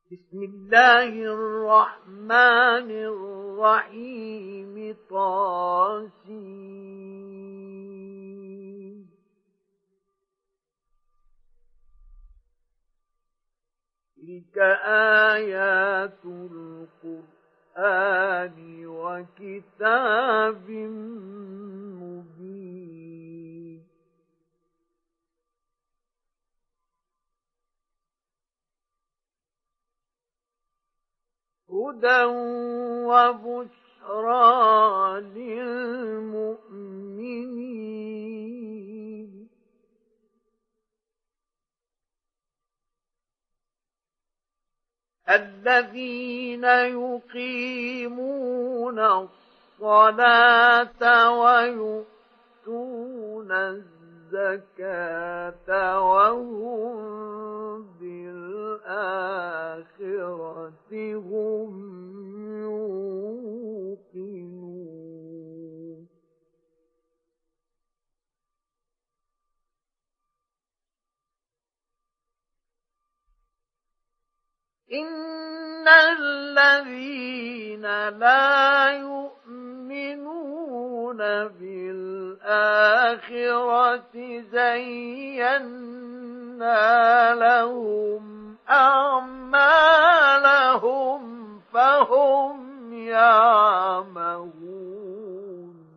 بسم الله الرحمن الرحيم طاسين تلك آيات القرآن وكتاب مبين هدى وبشرى للمؤمنين الذين يقيمون الصلاة ويؤتون الزكاة وهم بالآخرة هم يوقنون إن الذين لا يؤمنون بالآخرة زينا لهم أعمالهم فهم يعمهون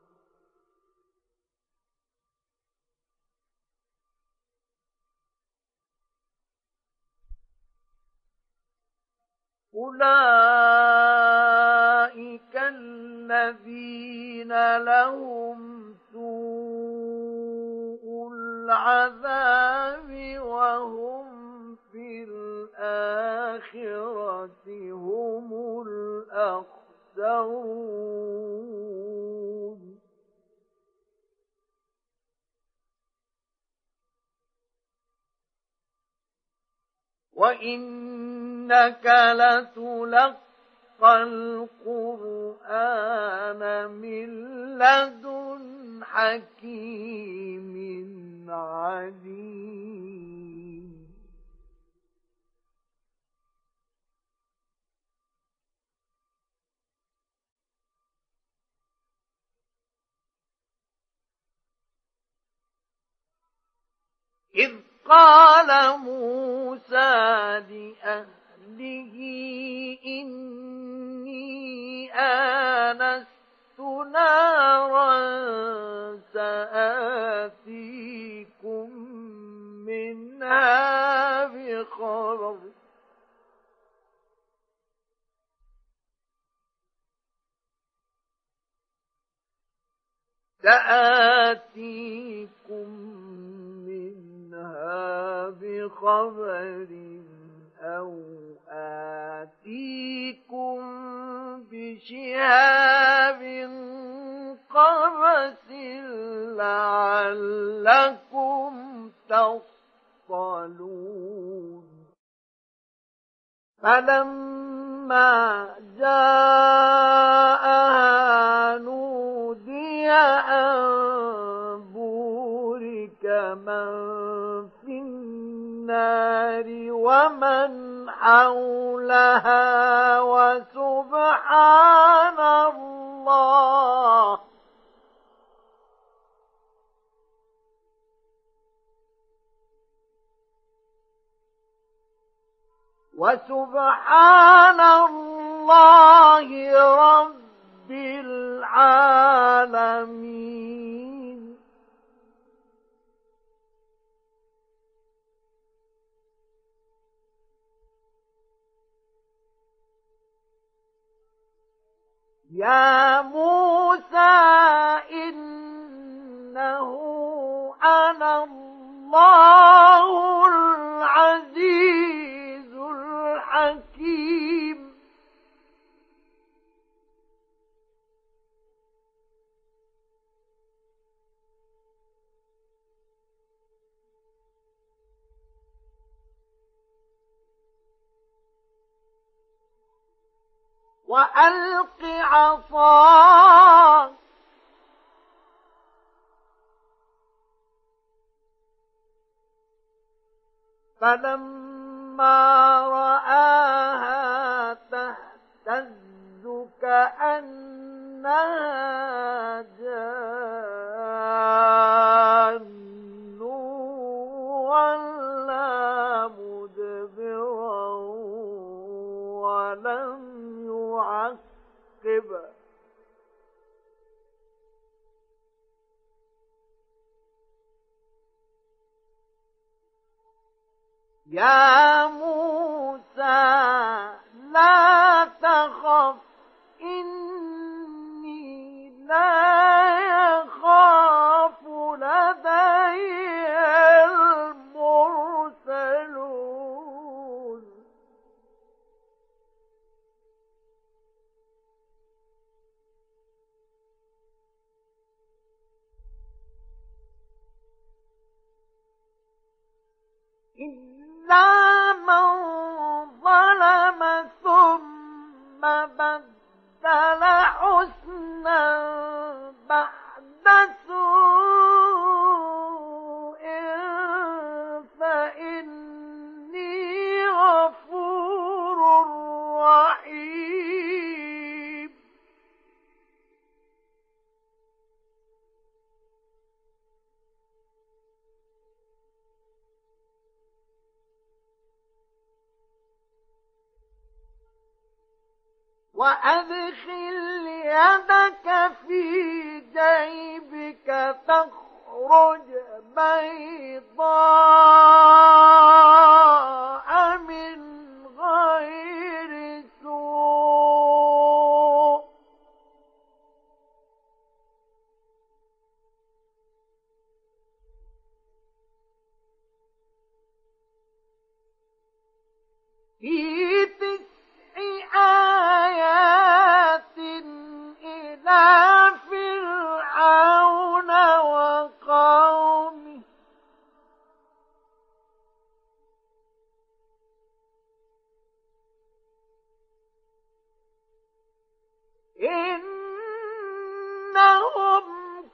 أولئك الذين لهم سوء العذاب وهم في الآخرة هم الأخسرون وإنك لتلقى القرآن من لدن حكيم عليم إذ قال موسى لأهله إني آنست نارا سآتيكم منها بخبر أو آتيكم بشهاب قبس لعلكم تصطلون فلما جاءها نودي أن بورك من في النار ومن حولها وسبحان الله رب العالمين يا موسى إنه أنا الله العزيز الحكيم وألق عصاك فلما رآها ولم يعقب يا موسى لا تخف إني لا يخاف لدي المرسلون إلا من ظلم ثم بدل حسنا بعد سوء فإني غفور رحيم وأدخل يدك في جيبك تخرج بيضاء من غير سوء في 9 آيات إلى فرعون وقومه إنهم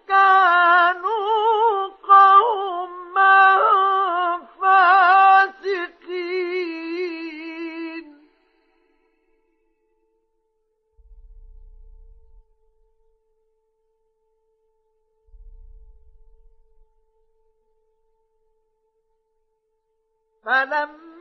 كانوا قوما فاسقين فلما